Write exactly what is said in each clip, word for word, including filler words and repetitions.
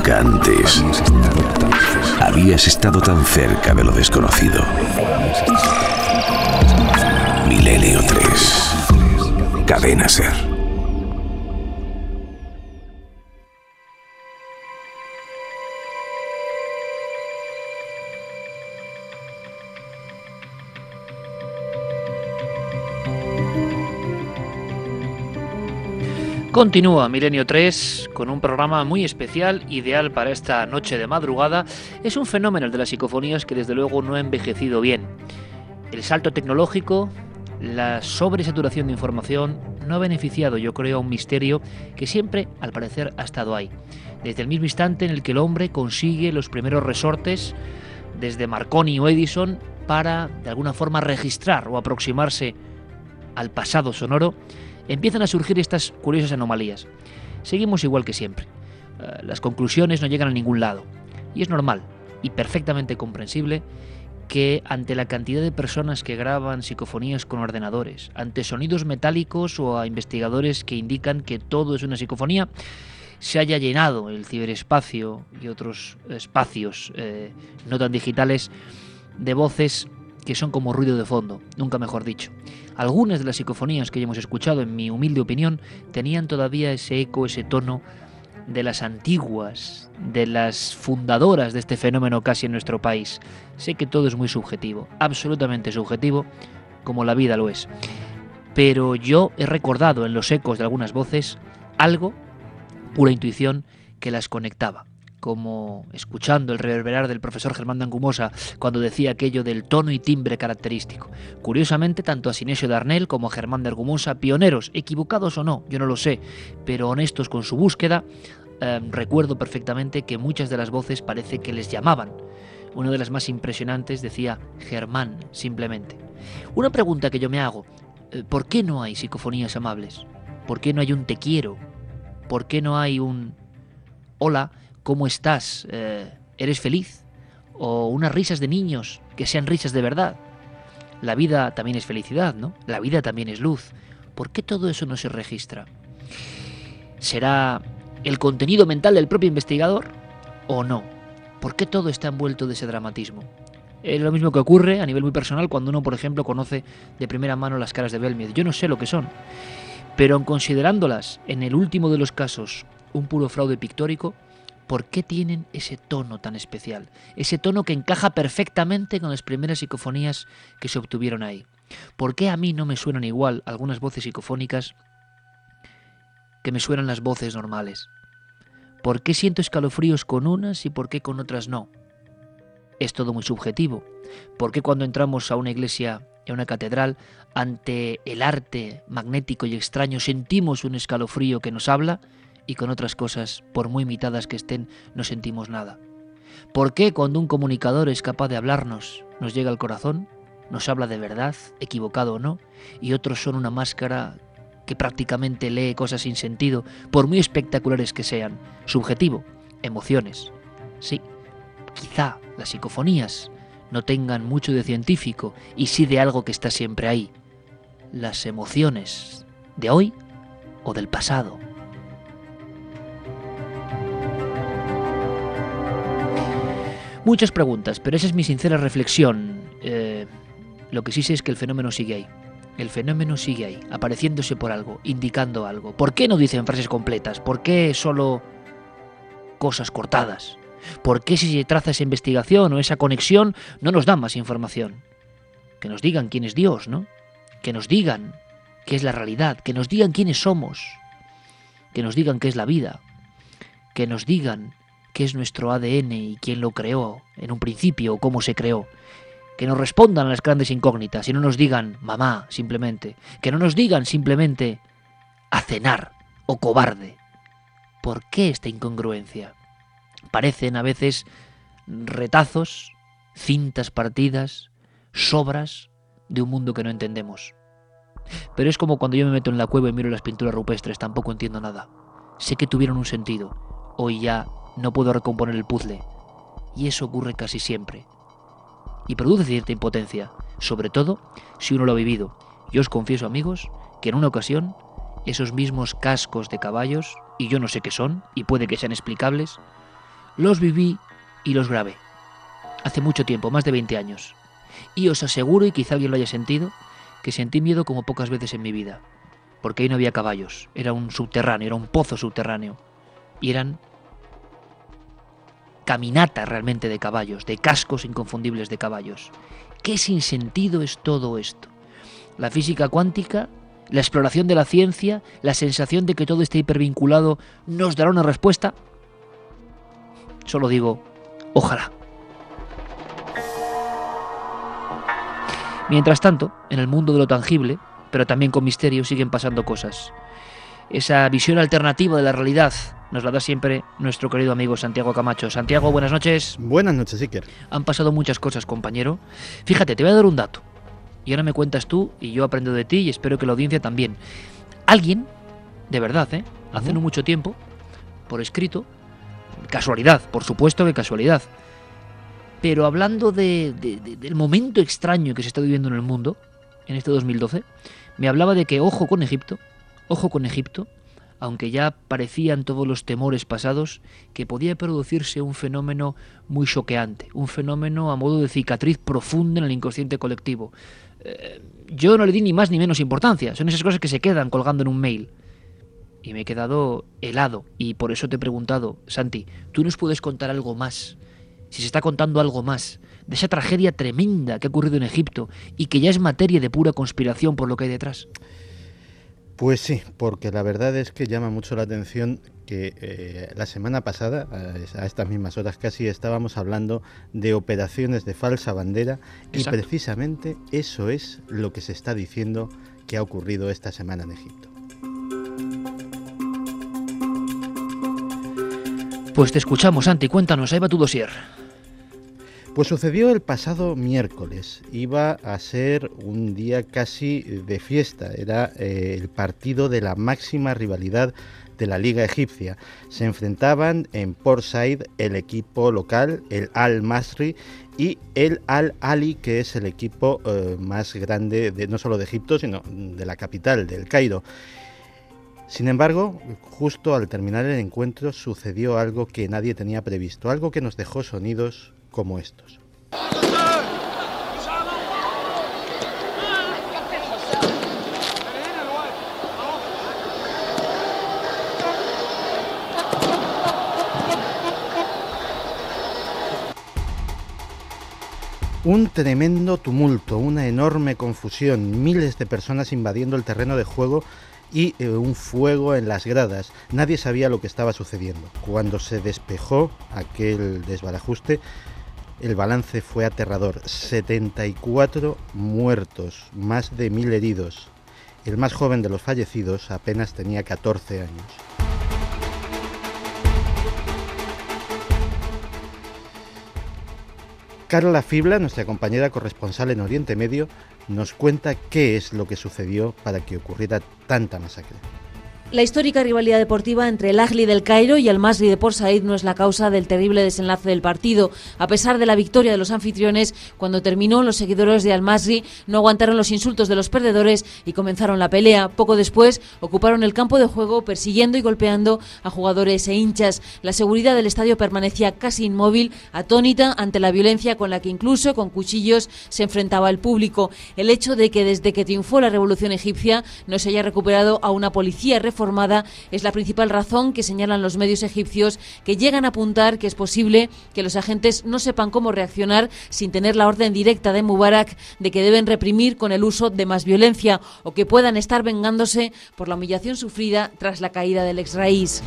Nunca antes habías estado tan cerca de lo desconocido. Milenio tres. Cadena Ser. Continúa Milenio tres con un programa muy especial, ideal para esta noche de madrugada. Es un fenómeno el de las psicofonías que desde luego no ha envejecido bien. El salto tecnológico, la sobresaturación de información no ha beneficiado, yo creo, a un misterio que siempre, al parecer, ha estado ahí. Desde el mismo instante en el que el hombre consigue los primeros resortes, desde Marconi o Edison, para de alguna forma registrar o aproximarse al pasado sonoro, empiezan a surgir estas curiosas anomalías. Seguimos igual que siempre. Uh, las conclusiones no llegan a ningún lado. Y es normal y perfectamente comprensible que ante la cantidad de personas que graban psicofonías con ordenadores, ante sonidos metálicos o a investigadores que indican que todo es una psicofonía, se haya llenado el ciberespacio y otros espacios eh, no tan digitales de voces que son como ruido de fondo, nunca mejor dicho. Algunas de las psicofonías que ya hemos escuchado, en mi humilde opinión, tenían todavía ese eco, ese tono de las antiguas, de las fundadoras de este fenómeno casi en nuestro país. Sé que todo es muy subjetivo, absolutamente subjetivo, como la vida lo es. Pero yo he recordado en los ecos de algunas voces algo, pura intuición, que las conectaba. Como escuchando el reverberar del profesor Germán de Angumosa cuando decía aquello del tono y timbre característico. Curiosamente, tanto a Sinesio Darnell como a Germán de Argumosa, pioneros, equivocados o no, yo no lo sé, pero honestos con su búsqueda, eh, recuerdo perfectamente que muchas de las voces parece que les llamaban. Una de las más impresionantes decía Germán, simplemente. Una pregunta que yo me hago, eh, ¿por qué no hay psicofonías amables? ¿Por qué no hay un te quiero? ¿Por qué no hay un hola? ¿Cómo estás? Eh, ¿Eres feliz? O unas risas de niños que sean risas de verdad. La vida también es felicidad, ¿no? La vida también es luz. ¿Por qué todo eso no se registra? ¿Será el contenido mental del propio investigador o no? ¿Por qué todo está envuelto de ese dramatismo? Es lo mismo que ocurre a nivel muy personal cuando uno, por ejemplo, conoce de primera mano las caras de Belmez. Yo no sé lo que son, pero en considerándolas, en el último de los casos, un puro fraude pictórico, ¿por qué tienen ese tono tan especial? Ese tono que encaja perfectamente con las primeras psicofonías que se obtuvieron ahí. ¿Por qué a mí no me suenan igual algunas voces psicofónicas que me suenan las voces normales? ¿Por qué siento escalofríos con unas y por qué con otras no? Es todo muy subjetivo. ¿Por qué cuando entramos a una iglesia, a una catedral, ante el arte magnético y extraño sentimos un escalofrío que nos habla? Y con otras cosas, por muy imitadas que estén, no sentimos nada. ¿Por qué cuando un comunicador es capaz de hablarnos, nos llega al corazón, nos habla de verdad, equivocado o no, y otros son una máscara que prácticamente lee cosas sin sentido, por muy espectaculares que sean? Subjetivo, emociones. Sí, quizá las psicofonías no tengan mucho de científico y sí de algo que está siempre ahí. Las emociones de hoy o del pasado. Muchas preguntas, pero esa es mi sincera reflexión. Eh, lo que sí sé es que el fenómeno sigue ahí. El fenómeno sigue ahí, apareciéndose por algo, indicando algo. ¿Por qué no dicen frases completas? ¿Por qué solo cosas cortadas? ¿Por qué si se traza esa investigación o esa conexión no nos dan más información? Que nos digan quién es Dios, ¿no? Que nos digan qué es la realidad, que nos digan quiénes somos, que nos digan qué es la vida, que nos digan qué es nuestro A D N y quién lo creó en un principio o cómo se creó. Que nos respondan a las grandes incógnitas y no nos digan mamá simplemente. Que no nos digan simplemente a cenar o cobarde. ¿Por qué esta incongruencia? Parecen a veces retazos, cintas partidas, sobras de un mundo que no entendemos. Pero es como cuando yo me meto en la cueva y miro las pinturas rupestres, tampoco entiendo nada. Sé que tuvieron un sentido. Hoy ya no puedo recomponer el puzzle. Y eso ocurre casi siempre. Y produce cierta impotencia, sobre todo si uno lo ha vivido. Yo os confieso, amigos, que en una ocasión esos mismos cascos de caballos, y yo no sé qué son, y puede que sean explicables, los viví y los grabé. Hace mucho tiempo, más de veinte años. Y os aseguro, y quizá alguien lo haya sentido, que sentí miedo como pocas veces en mi vida. Porque ahí no había caballos, era un subterráneo, era un pozo subterráneo. Y eran caminatas realmente de caballos, de cascos inconfundibles de caballos. ¿Qué sinsentido es todo esto? La física cuántica, la exploración de la ciencia, la sensación de que todo está hipervinculado, ¿nos dará una respuesta? Solo digo, ojalá. Mientras tanto, en el mundo de lo tangible, pero también con misterio, siguen pasando cosas. Esa visión alternativa de la realidad nos la da siempre nuestro querido amigo Santiago Camacho. Santiago, buenas noches. Buenas noches, Iker. Han pasado muchas cosas, compañero. Fíjate, te voy a dar un dato. Y ahora me cuentas tú, y yo aprendo de ti, y espero que la audiencia también. Alguien, de verdad, ¿eh? Hace uh-huh. no mucho tiempo, por escrito, casualidad, por supuesto que casualidad, pero hablando de, de, de, del momento extraño que se está viviendo en el mundo, en este dos mil doce, me hablaba de que ojo con Egipto, ojo con Egipto, aunque ya parecían todos los temores pasados, que podía producirse un fenómeno muy choqueante, un fenómeno a modo de cicatriz profunda en el inconsciente colectivo. Eh, yo no le di ni más ni menos importancia, son esas cosas que se quedan colgando en un mail. Y me he quedado helado, y por eso te he preguntado, Santi, ¿tú nos puedes contar algo más? Si se está contando algo más de esa tragedia tremenda que ha ocurrido en Egipto y que ya es materia de pura conspiración por lo que hay detrás. Pues sí, porque la verdad es que llama mucho la atención que eh, la semana pasada, a estas mismas horas casi, estábamos hablando de operaciones de falsa bandera. Exacto. Y precisamente eso es lo que se está diciendo que ha ocurrido esta semana en Egipto. Pues te escuchamos, Santi, cuéntanos, ahí va tu dossier. Pues sucedió el pasado miércoles, iba a ser un día casi de fiesta, era eh, el partido de la máxima rivalidad de la Liga Egipcia. Se enfrentaban en Port Said el equipo local, el Al-Masry, y el Al-Ali, que es el equipo eh, más grande de, no solo de Egipto, sino de la capital, del Cairo. Sin embargo, justo al terminar el encuentro sucedió algo que nadie tenía previsto, algo que nos dejó sonidos como estos. Un tremendo tumulto, una enorme confusión, miles de personas invadiendo el terreno de juego y eh, un fuego en las gradas. Nadie sabía lo que estaba sucediendo. Cuando se despejó aquel desbarajuste, el balance fue aterrador. setenta y cuatro muertos, más de mil heridos. El más joven de los fallecidos apenas tenía catorce años. Carla Fibla, nuestra compañera corresponsal en Oriente Medio, nos cuenta qué es lo que sucedió para que ocurriera tanta masacre. La histórica rivalidad deportiva entre el Ahly del Cairo y el Masry de Port Said no es la causa del terrible desenlace del partido. A pesar de la victoria de los anfitriones, cuando terminó, los seguidores de Al-Masry no aguantaron los insultos de los perdedores y comenzaron la pelea. Poco después, ocuparon el campo de juego persiguiendo y golpeando a jugadores e hinchas. La seguridad del estadio permanecía casi inmóvil, atónita ante la violencia con la que incluso con cuchillos se enfrentaba el público. El hecho de que desde que triunfó la revolución egipcia no se haya recuperado a una policía reformada formada es la principal razón que señalan los medios egipcios, que llegan a apuntar que es posible que los agentes no sepan cómo reaccionar sin tener la orden directa de Mubarak de que deben reprimir con el uso de más violencia, o que puedan estar vengándose por la humillación sufrida tras la caída del ex raíz.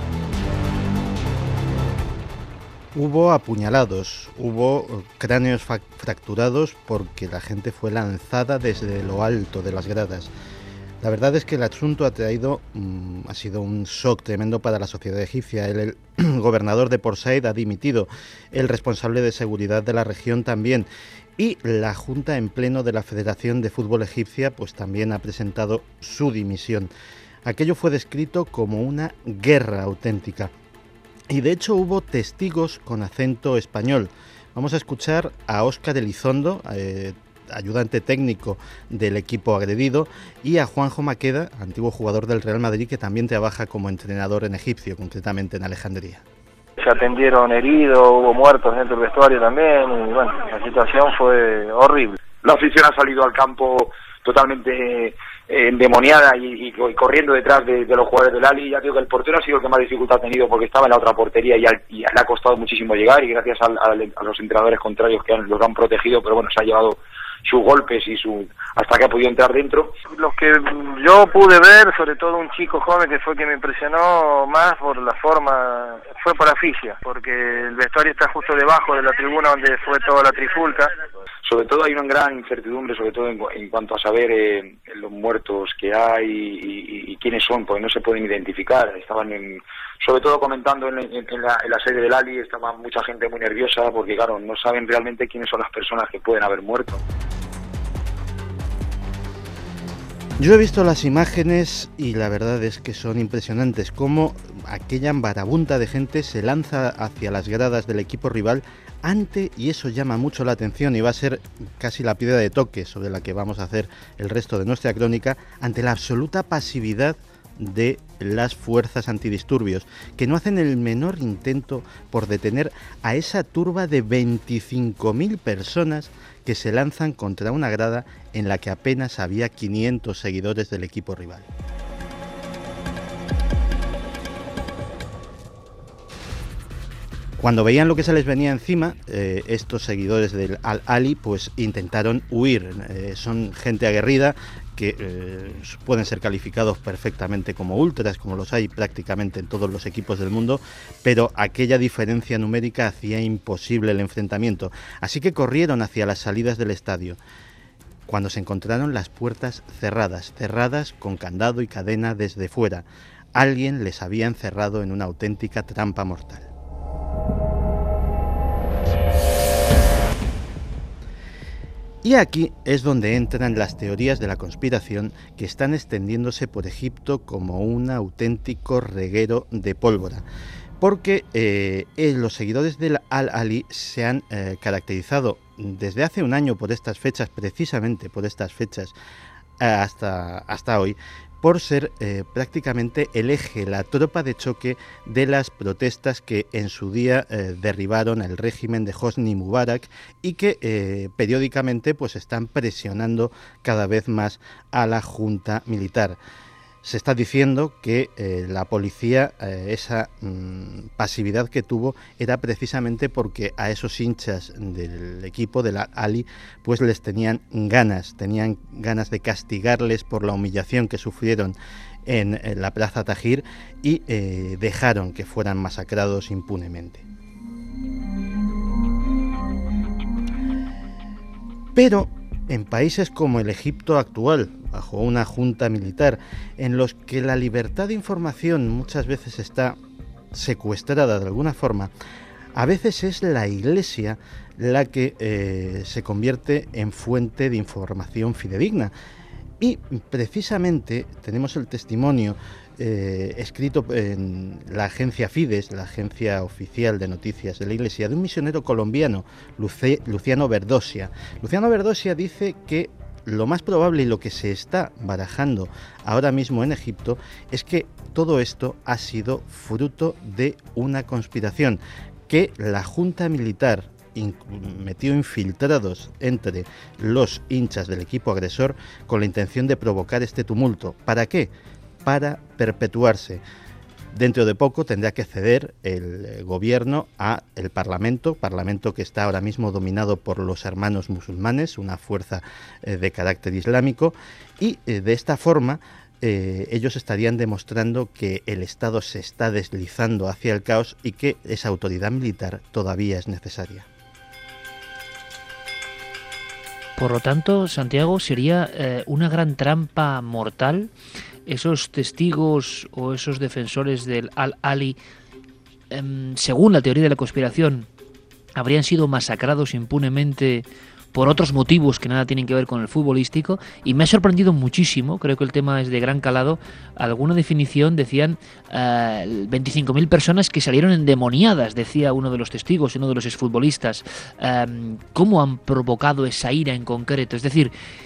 Hubo apuñalados, hubo cráneos fracturados porque la gente fue lanzada desde lo alto de las gradas. La verdad es que el asunto ha traído, mmm, ha sido un shock tremendo para la sociedad egipcia. El, el gobernador de Port Said ha dimitido, el responsable de seguridad de la región también, y la Junta en pleno de la Federación de Fútbol Egipcia pues también ha presentado su dimisión. Aquello fue descrito como una guerra auténtica. Y de hecho hubo testigos con acento español. Vamos a escuchar a Óscar Elizondo, eh, ayudante técnico del equipo agredido, y a Juanjo Maqueda, antiguo jugador del Real Madrid, que también trabaja como entrenador en Egipcio, concretamente en Alejandría. se atendieron heridos, hubo muertos dentro del vestuario también, y bueno, la situación fue horrible. La afición ha salido al campo totalmente eh, endemoniada y, y, y corriendo detrás de, de los jugadores del Ali. Ya digo que el portero ha sido el que más dificultad ha tenido porque estaba en la otra portería y, al, y le ha costado muchísimo llegar, y gracias al, al, a los entrenadores contrarios que han, los han protegido, pero bueno, se ha llevado sus golpes y su hasta que ha podido entrar dentro. Los que yo pude ver, sobre todo un chico joven que fue quien me impresionó más por la forma, fue por asfixia, porque el vestuario está justo debajo de la tribuna donde fue toda la trifulca. Sobre todo hay una gran incertidumbre, sobre todo en, en cuanto a saber eh, los muertos que hay y, y, y quiénes son, porque no se pueden identificar. Estaban en, sobre todo comentando en, en, en, la, en la sede del Ali, estaba mucha gente muy nerviosa porque claro, no saben realmente quiénes son las personas que pueden haber muerto. Yo he visto las imágenes y la verdad es que son impresionantes, cómo aquella marabunta de gente se lanza hacia las gradas del equipo rival ante, y eso llama mucho la atención y va a ser casi la piedra de toque sobre la que vamos a hacer el resto de nuestra crónica, ante la absoluta pasividad de las fuerzas antidisturbios, que no hacen el menor intento por detener a esa turba de veinticinco mil personas que se lanzan contra una grada en la que apenas había quinientos seguidores del equipo rival. Cuando veían lo que se les venía encima, eh, estos seguidores del Al-Ali pues intentaron huir. Eh, son gente aguerrida que eh, pueden ser calificados perfectamente como ultras, como los hay prácticamente en todos los equipos del mundo, pero aquella diferencia numérica hacía imposible el enfrentamiento. Así que corrieron hacia las salidas del estadio, cuando se encontraron las puertas cerradas, cerradas con candado y cadena desde fuera. Alguien les había encerrado en una auténtica trampa mortal. Y aquí es donde entran las teorías de la conspiración que están extendiéndose por Egipto como un auténtico reguero de pólvora. Porque eh, eh, los seguidores del Al-Ali se han eh, caracterizado desde hace un año por estas fechas, precisamente por estas fechas, eh, hasta, hasta hoy, por ser eh, prácticamente el eje, la tropa de choque de las protestas que en su día eh, derribaron el régimen de Hosni Mubarak y que eh, periódicamente pues están presionando cada vez más a la junta militar. Se está diciendo que eh, la policía, eh, esa mmm, pasividad que tuvo, era precisamente porque a esos hinchas del equipo de la Ali pues les tenían ganas, tenían ganas de castigarles por la humillación que sufrieron en, en la Plaza Tahrir y eh, dejaron que fueran masacrados impunemente. Pero en países como el Egipto actual, bajo una junta militar, en los que la libertad de información muchas veces está secuestrada de alguna forma, a veces es la Iglesia la que eh, se convierte en fuente de información fidedigna. Y precisamente tenemos el testimonio eh, escrito en la agencia Fides, la agencia oficial de noticias de la Iglesia, de un misionero colombiano, Luce, Luciano Verdosia. Luciano Verdosia dice que lo más probable y lo que se está barajando ahora mismo en Egipto es que todo esto ha sido fruto de una conspiración, que la junta militar metió infiltrados entre los hinchas del equipo agresor con la intención de provocar este tumulto. ¿Para qué? Para perpetuarse. Dentro de poco tendrá que ceder el gobierno a el Parlamento, Parlamento que está ahora mismo dominado por los Hermanos Musulmanes, una fuerza eh, de carácter islámico, y eh, de esta forma eh, ellos estarían demostrando que el Estado se está deslizando hacia el caos y que esa autoridad militar todavía es necesaria. Por lo tanto, Santiago, sería eh, una gran trampa mortal esos testigos o esos defensores del Al-Ali, eh, según la teoría de la conspiración, habrían sido masacrados impunemente por otros motivos que nada tienen que ver con el futbolístico. Y me ha sorprendido muchísimo, creo que el tema es de gran calado, alguna definición, decían eh, veinticinco mil personas que salieron endemoniadas, decía uno de los testigos, uno de los exfutbolistas. Eh, ¿Cómo han provocado esa ira en concreto? Es decir,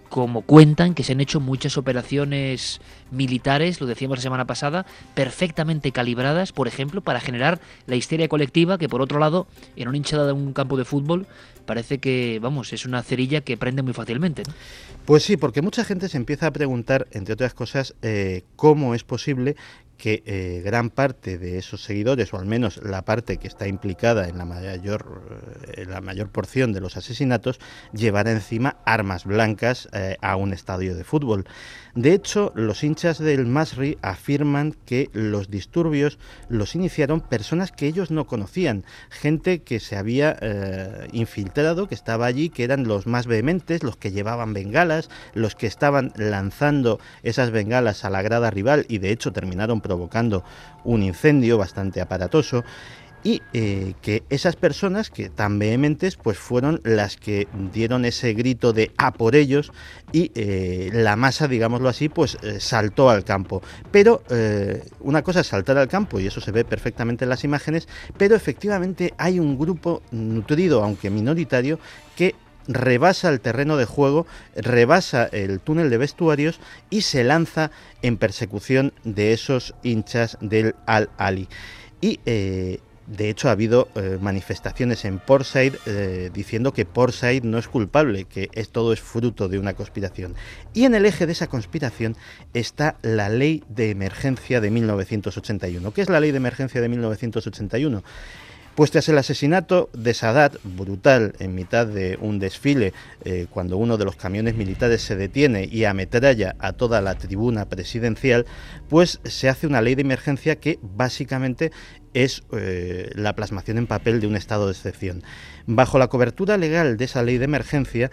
como cuentan que se han hecho muchas operaciones militares, lo decíamos la semana pasada, perfectamente calibradas, por ejemplo, para generar la histeria colectiva, que por otro lado, en una hinchada de un campo de fútbol, parece que, vamos, es una cerilla que prende muy fácilmente, ¿no? Pues sí, porque mucha gente se empieza a preguntar, entre otras cosas, eh, cómo es posible que eh, gran parte de esos seguidores, o al menos la parte que está implicada en la mayor, en la mayor porción de los asesinatos, llevara encima armas blancas eh, a un estadio de fútbol. De hecho, los hinchas del Masri afirman que los disturbios los iniciaron personas que ellos no conocían, gente que se había eh, infiltrado, que estaba allí, que eran los más vehementes, los que llevaban bengalas, los que estaban lanzando esas bengalas a la grada rival y de hecho terminaron provocando un incendio bastante aparatoso, y eh, que esas personas que tan vehementes pues fueron las que dieron ese grito de "a por ellos", y eh, la masa, digámoslo así, pues eh, saltó al campo. Pero eh, una cosa es saltar al campo, y eso se ve perfectamente en las imágenes, pero efectivamente hay un grupo nutrido, aunque minoritario, que rebasa el terreno de juego, rebasa el túnel de vestuarios y se lanza en persecución de esos hinchas del Al-Ahly. Y eh, de hecho ha habido eh, manifestaciones en Port Said eh, diciendo que Port Said no es culpable, que es, todo es fruto de una conspiración. Y en el eje de esa conspiración está la Ley de Emergencia de mil novecientos ochenta y uno. ¿Qué es la Ley de Emergencia de mil novecientos ochenta y uno? Pues tras el asesinato de Sadat, brutal, en mitad de un desfile, eh, cuando uno de los camiones militares se detiene y ametralla a toda la tribuna presidencial, pues se hace una ley de emergencia que básicamente es eh, la plasmación en papel de un estado de excepción. Bajo la cobertura legal de esa ley de emergencia,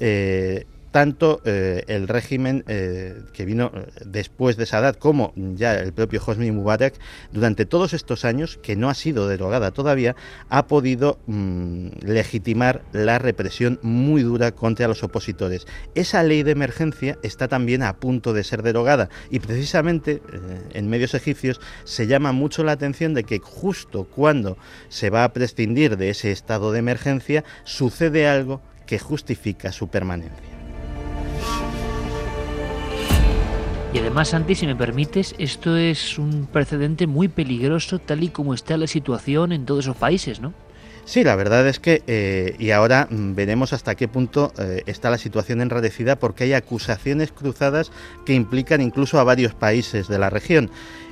eh, tanto eh, el régimen eh, que vino después de Sadat como ya el propio Hosni Mubarak, durante todos estos años, que no ha sido derogada todavía, ha podido mmm, legitimar la represión muy dura contra los opositores. Esa ley de emergencia está también a punto de ser derogada y precisamente eh, en medios egipcios se llama mucho la atención de que justo cuando se va a prescindir de ese estado de emergencia sucede algo que justifica su permanencia. Y además, Santi, si me permites, esto es un precedente muy peligroso tal y como está la situación en todos esos países, ¿no? Sí, la verdad es que, eh, y ahora veremos hasta qué punto eh, está la situación enrarecida, porque hay acusaciones cruzadas que implican incluso a varios países de la región.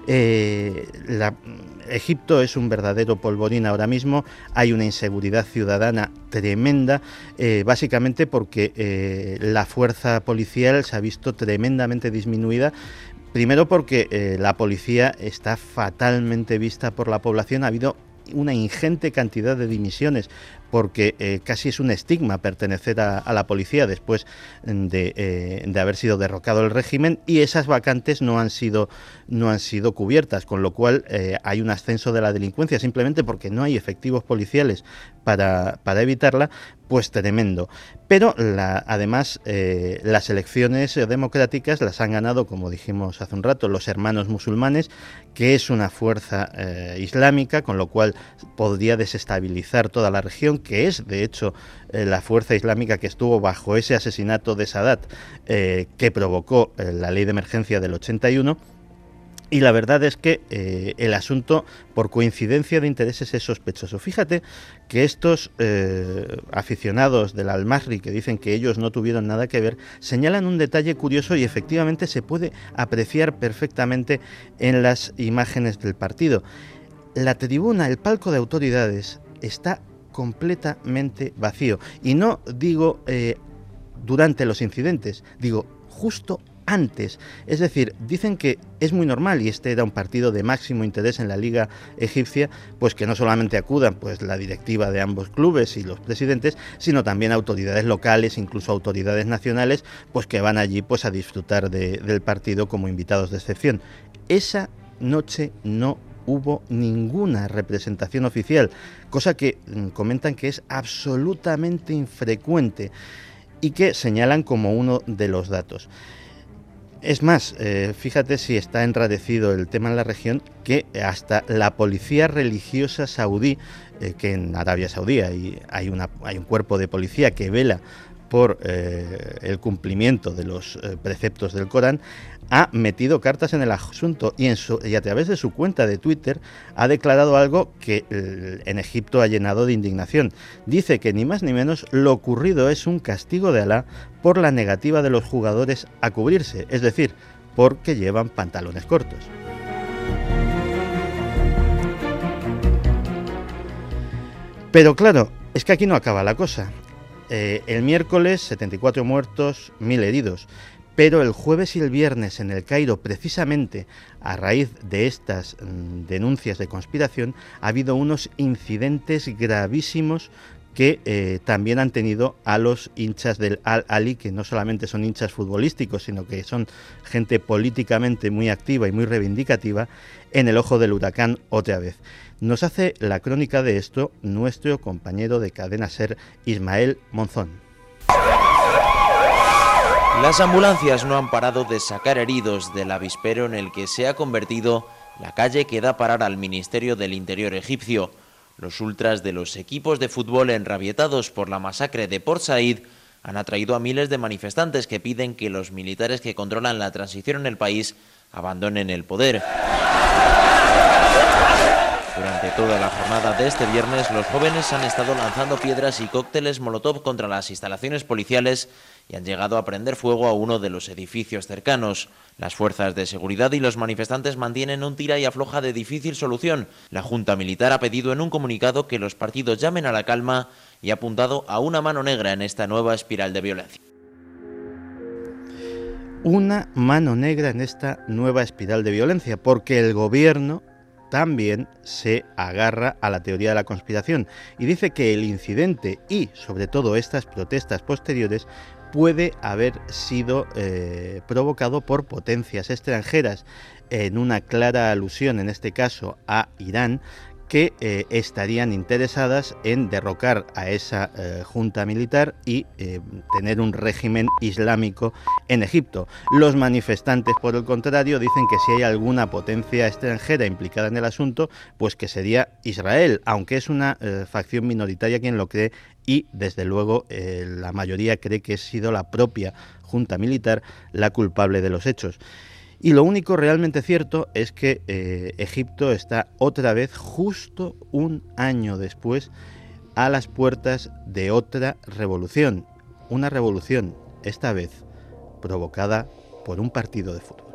Eh, la, Egipto es un verdadero polvorín ahora mismo, hay una inseguridad ciudadana tremenda, eh, básicamente porque eh, la fuerza policial se ha visto tremendamente disminuida. Primero porque eh, la policía está fatalmente vista por la población, ha habido una ingente cantidad de dimisiones porque eh, casi es un estigma pertenecer a, a la policía después de, eh, de haber sido derrocado el régimen, y esas vacantes no han sido, no han sido cubiertas, con lo cual eh, hay un ascenso de la delincuencia simplemente porque no hay efectivos policiales para, para evitarla, pues tremendo. Pero la, además eh, las elecciones democráticas las han ganado, como dijimos hace un rato, los Hermanos Musulmanes, que es una fuerza eh, islámica, con lo cual podría desestabilizar toda la región, que es de hecho eh, la fuerza islámica que estuvo bajo ese asesinato de Sadat eh, que provocó eh, la ley de emergencia del ochenta y uno. Y la verdad es que eh, el asunto, por coincidencia de intereses, es sospechoso. Fíjate que estos eh, aficionados del Al-Masri, que dicen que ellos no tuvieron nada que ver, señalan un detalle curioso y efectivamente se puede apreciar perfectamente en las imágenes del partido. La tribuna, el palco de autoridades, está completamente vacío. Y no digo eh, durante los incidentes, digo justo antes. Es decir, dicen que es muy normal, y este era un partido de máximo interés en la Liga Egipcia, pues que no solamente acudan pues la directiva de ambos clubes y los presidentes, sino también autoridades locales, incluso autoridades nacionales, pues que van allí pues a disfrutar de, del partido como invitados de excepción. Esa noche no hubo ninguna representación oficial, cosa que mm, comentan que es absolutamente infrecuente y que señalan como uno de los datos. Es más, eh, fíjate si está enrarecido el tema en la región, que hasta la policía religiosa saudí, eh, que en Arabia Saudí hay, hay, una, hay un cuerpo de policía que vela por eh, el cumplimiento de los eh, preceptos del Corán, ha metido cartas en el asunto y, en su, y a través de su cuenta de Twitter ha declarado algo que eh, en Egipto ha llenado de indignación. Dice que ni más ni menos lo ocurrido es un castigo de Alá por la negativa de los jugadores a cubrirse, es decir, porque llevan pantalones cortos. Pero claro, es que aquí no acaba la cosa. Eh, el miércoles, setenta y cuatro muertos, mil heridos. Pero el jueves y el viernes en El Cairo, precisamente a raíz de estas mm, denuncias de conspiración, ha habido unos incidentes gravísimos que eh, también han tenido a los hinchas del Al-Ahly, que no solamente son hinchas futbolísticos, sino que son gente políticamente muy activa y muy reivindicativa, en el ojo del huracán otra vez. Nos hace la crónica de esto nuestro compañero de Cadena SER, Ismael Monzón. Las ambulancias no han parado de sacar heridos del avispero en el que se ha convertido la calle que da parar al Ministerio del Interior egipcio. Los ultras de los equipos de fútbol, enrabietados por la masacre de Port Said, han atraído a miles de manifestantes que piden que los militares que controlan la transición en el país abandonen el poder. Durante toda la jornada de este viernes, los jóvenes han estado lanzando piedras y cócteles molotov contra las instalaciones policiales y han llegado a prender fuego a uno de los edificios cercanos. Las fuerzas de seguridad y los manifestantes mantienen un tira y afloja de difícil solución. La Junta Militar ha pedido en un comunicado que los partidos llamen a la calma y ha apuntado a una mano negra en esta nueva espiral de violencia. Una mano negra en esta nueva espiral de violencia, porque el gobierno también se agarra a la teoría de la conspiración y dice que el incidente y, sobre todo, estas protestas posteriores puede haber sido eh, provocado por potencias extranjeras, en una clara alusión, en este caso, a Irán, que eh, estarían interesadas en derrocar a esa eh, junta militar y eh, tener un régimen islámico en Egipto. Los manifestantes, por el contrario, dicen que si hay alguna potencia extranjera implicada en el asunto, pues que sería Israel, aunque es una eh, facción minoritaria quien lo cree y, desde luego, eh, la mayoría cree que ha sido la propia junta militar la culpable de los hechos. Y lo único realmente cierto es que eh, Egipto está otra vez, justo un año después, a las puertas de otra revolución. Una revolución, esta vez, provocada por un partido de fútbol.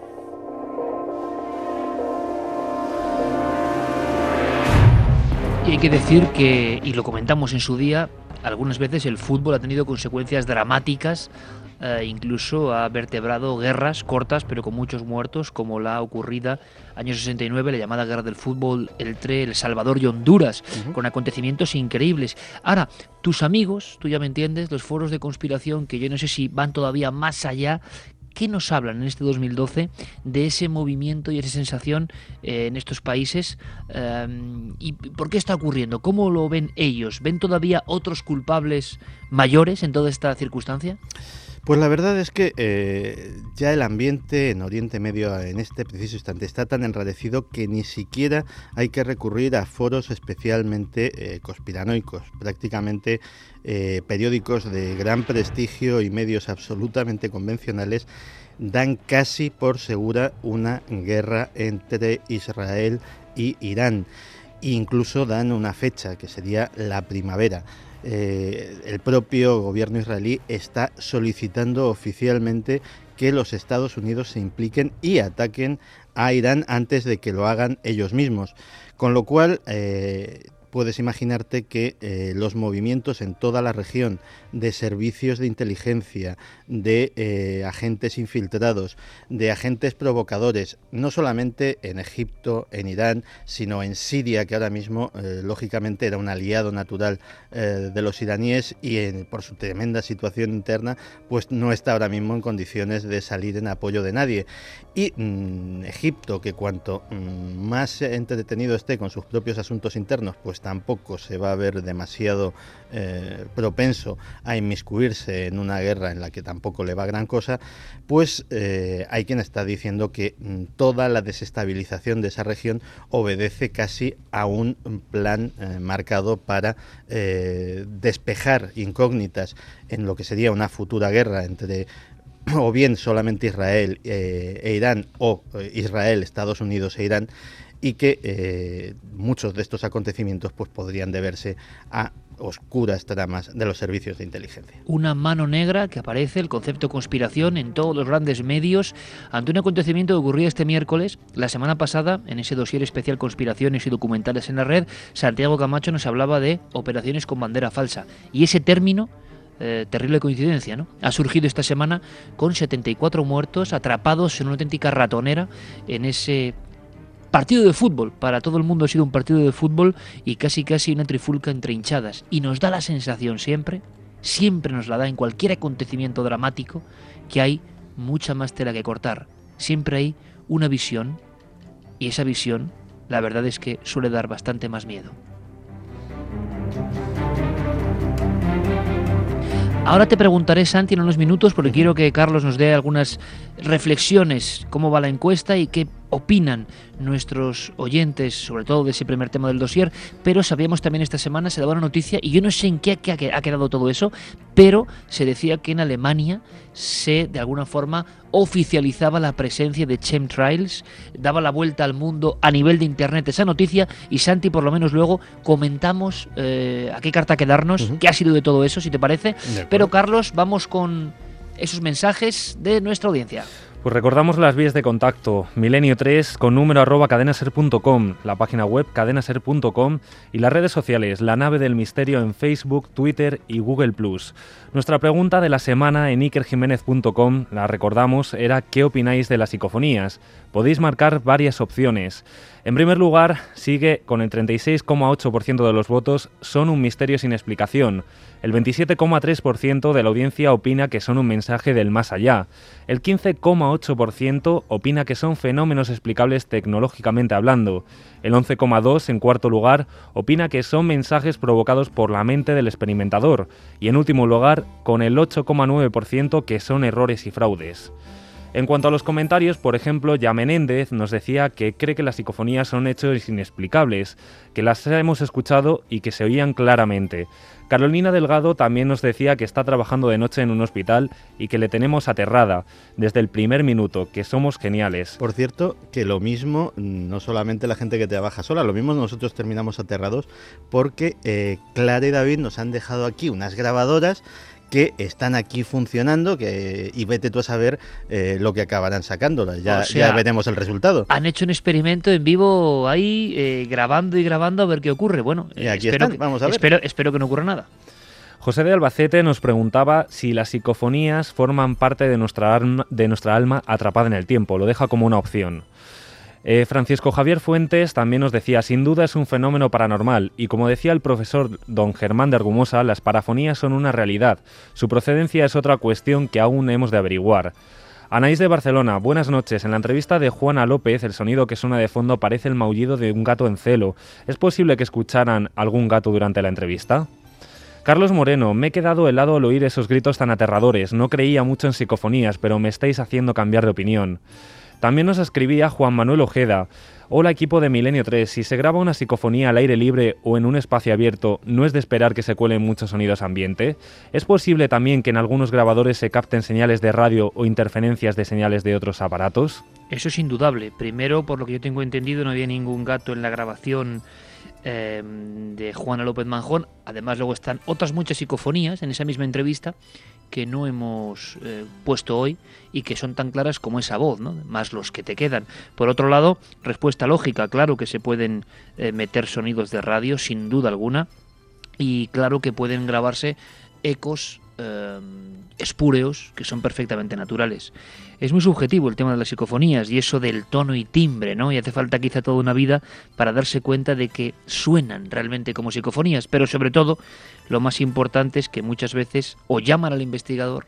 Y hay que decir que, y lo comentamos en su día, algunas veces el fútbol ha tenido consecuencias dramáticas. Eh, incluso ha vertebrado guerras cortas pero con muchos muertos, como la ocurrida año sesenta y nueve, la llamada guerra del fútbol entre El Salvador y Honduras, uh-huh. con acontecimientos increíbles. Ahora, tus amigos, tú ya me entiendes, los foros de conspiración, que yo no sé si van todavía más allá, ¿qué nos hablan en este dos mil doce de ese movimiento y esa sensación eh, en estos países? Eh, ¿Y por qué está ocurriendo? ¿Cómo lo ven ellos? ¿Ven todavía otros culpables mayores en toda esta circunstancia? Pues la verdad es que eh, ya el ambiente en Oriente Medio en este preciso instante está tan enrarecido que ni siquiera hay que recurrir a foros especialmente eh, conspiranoicos. Prácticamente eh, periódicos de gran prestigio y medios absolutamente convencionales dan casi por segura una guerra entre Israel y Irán. E incluso dan una fecha, que sería la primavera. Eh, el propio gobierno israelí está solicitando oficialmente que los Estados Unidos se impliquen y ataquen a Irán antes de que lo hagan ellos mismos. Con lo cual, eh, puedes imaginarte que eh, los movimientos en toda la región de servicios de inteligencia, de eh, agentes infiltrados, de agentes provocadores, no solamente en Egipto, en Irán, sino en Siria, que ahora mismo, eh, lógicamente, era un aliado natural eh, de los iraníes y en, por su tremenda situación interna, pues no está ahora mismo en condiciones de salir en apoyo de nadie. Y mmm, Egipto, que cuanto mmm, más entretenido esté con sus propios asuntos internos, pues tampoco se va a ver demasiado eh, propenso a inmiscuirse en una guerra en la que tampoco le va gran cosa, pues eh, hay quien está diciendo que mm, toda la desestabilización de esa región obedece casi a un plan eh, marcado para eh, despejar incógnitas en lo que sería una futura guerra entre o bien solamente Israel eh, e Irán, o eh, Israel, Estados Unidos e Irán, y que eh, muchos de estos acontecimientos pues podrían deberse a oscuras tramas de los servicios de inteligencia. Una mano negra que aparece, el concepto conspiración, en todos los grandes medios ante un acontecimiento que ocurría este miércoles. La semana pasada, en ese dossier especial Conspiraciones y documentales en la red, Santiago Camacho nos hablaba de operaciones con bandera falsa, y ese término, Eh, terrible coincidencia, ¿no?, ha surgido esta semana con setenta y cuatro muertos atrapados en una auténtica ratonera en ese partido de fútbol. Para todo el mundo ha sido un partido de fútbol y casi casi una trifulca entre hinchadas, y nos da la sensación siempre, siempre nos la da en cualquier acontecimiento dramático, que hay mucha más tela que cortar. Siempre hay una visión, y esa visión, la verdad es que suele dar bastante más miedo. Ahora te preguntaré, Santi, en unos minutos, porque quiero que Carlos nos dé algunas reflexiones, cómo va la encuesta y qué opinan nuestros oyentes, sobre todo de ese primer tema del dossier, pero sabíamos también esta semana, se daba una noticia, y yo no sé en qué ha quedado todo eso, pero se decía que en Alemania se, de alguna forma, oficializaba la presencia de chemtrails, daba la vuelta al mundo a nivel de internet esa noticia, y Santi, por lo menos luego comentamos eh, a qué carta quedarnos, uh-huh. qué ha sido de todo eso, si te parece. Pero Carlos, vamos con esos mensajes de nuestra audiencia. Pues recordamos las vías de contacto: milenio tres con número arroba cadenaser punto com, la página web cadenaser punto com y las redes sociales La Nave del Misterio en Facebook, Twitter y Google plus. Nuestra pregunta de la semana en iker jiménez punto com, la recordamos, era ¿qué opináis de las psicofonías? Podéis marcar varias opciones. En primer lugar, sigue con el treinta y seis coma ocho por ciento de los votos son un misterio sin explicación. El veintisiete coma tres por ciento de la audiencia opina que son un mensaje del más allá. El quince coma ocho por ciento opina que son fenómenos explicables tecnológicamente hablando. El once coma dos por ciento, en cuarto lugar, opina que son mensajes provocados por la mente del experimentador. Y en último lugar, con el ocho coma nueve por ciento que son errores y fraudes. En cuanto a los comentarios, por ejemplo, Ya Menéndez nos decía que cree que las psicofonías son hechos inexplicables, que las hemos escuchado y que se oían claramente. Carolina Delgado también nos decía que está trabajando de noche en un hospital y que le tenemos aterrada desde el primer minuto, que somos geniales. Por cierto, que lo mismo, no solamente la gente que trabaja sola, lo mismo nosotros terminamos aterrados porque eh, Clara y David nos han dejado aquí unas grabadoras que están aquí funcionando, que y vete tú a saber eh, lo que acabarán sacándolas. Ya, o sea, ya veremos el resultado. Han hecho un experimento en vivo ahí, eh, grabando y grabando a ver qué ocurre. Bueno, y aquí espero, están, que, vamos a ver. Espero, espero que no ocurra nada. José de Albacete nos preguntaba si las psicofonías forman parte de nuestra alma, de nuestra alma atrapada en el tiempo. Lo deja como una opción. Eh, Francisco Javier Fuentes también nos decía, sin duda es un fenómeno paranormal, y como decía el profesor don Germán de Argumosa, las parafonías son una realidad. Su procedencia es otra cuestión que aún hemos de averiguar. Anaís de Barcelona, buenas noches. En la entrevista de Juana López, el sonido que suena de fondo parece el maullido de un gato en celo. ¿Es posible que escucharan algún gato durante la entrevista? Carlos Moreno, me he quedado helado al oír esos gritos tan aterradores. No creía mucho en psicofonías, pero me estáis haciendo cambiar de opinión. También nos escribía Juan Manuel Ojeda. Hola equipo de Milenio tres, si se graba una psicofonía al aire libre o en un espacio abierto, ¿no es de esperar que se cuelen muchos sonidos ambiente? ¿Es posible también que en algunos grabadores se capten señales de radio o interferencias de señales de otros aparatos? Eso es indudable. Primero, por lo que yo tengo entendido, no había ningún gato en la grabación eh, de Juana López Manjón. Además, luego están otras muchas psicofonías en esa misma entrevista que no hemos eh, puesto hoy y que son tan claras como esa voz, ¿no? Más los que te quedan. Por otro lado, respuesta lógica, claro que se pueden eh, meter sonidos de radio, sin duda alguna, y claro que pueden grabarse ecos eh, espúreos que son perfectamente naturales. Es muy subjetivo el tema de las psicofonías y eso del tono y timbre, ¿no? Y hace falta quizá toda una vida para darse cuenta de que suenan realmente como psicofonías, pero sobre todo lo más importante es que muchas veces o llaman al investigador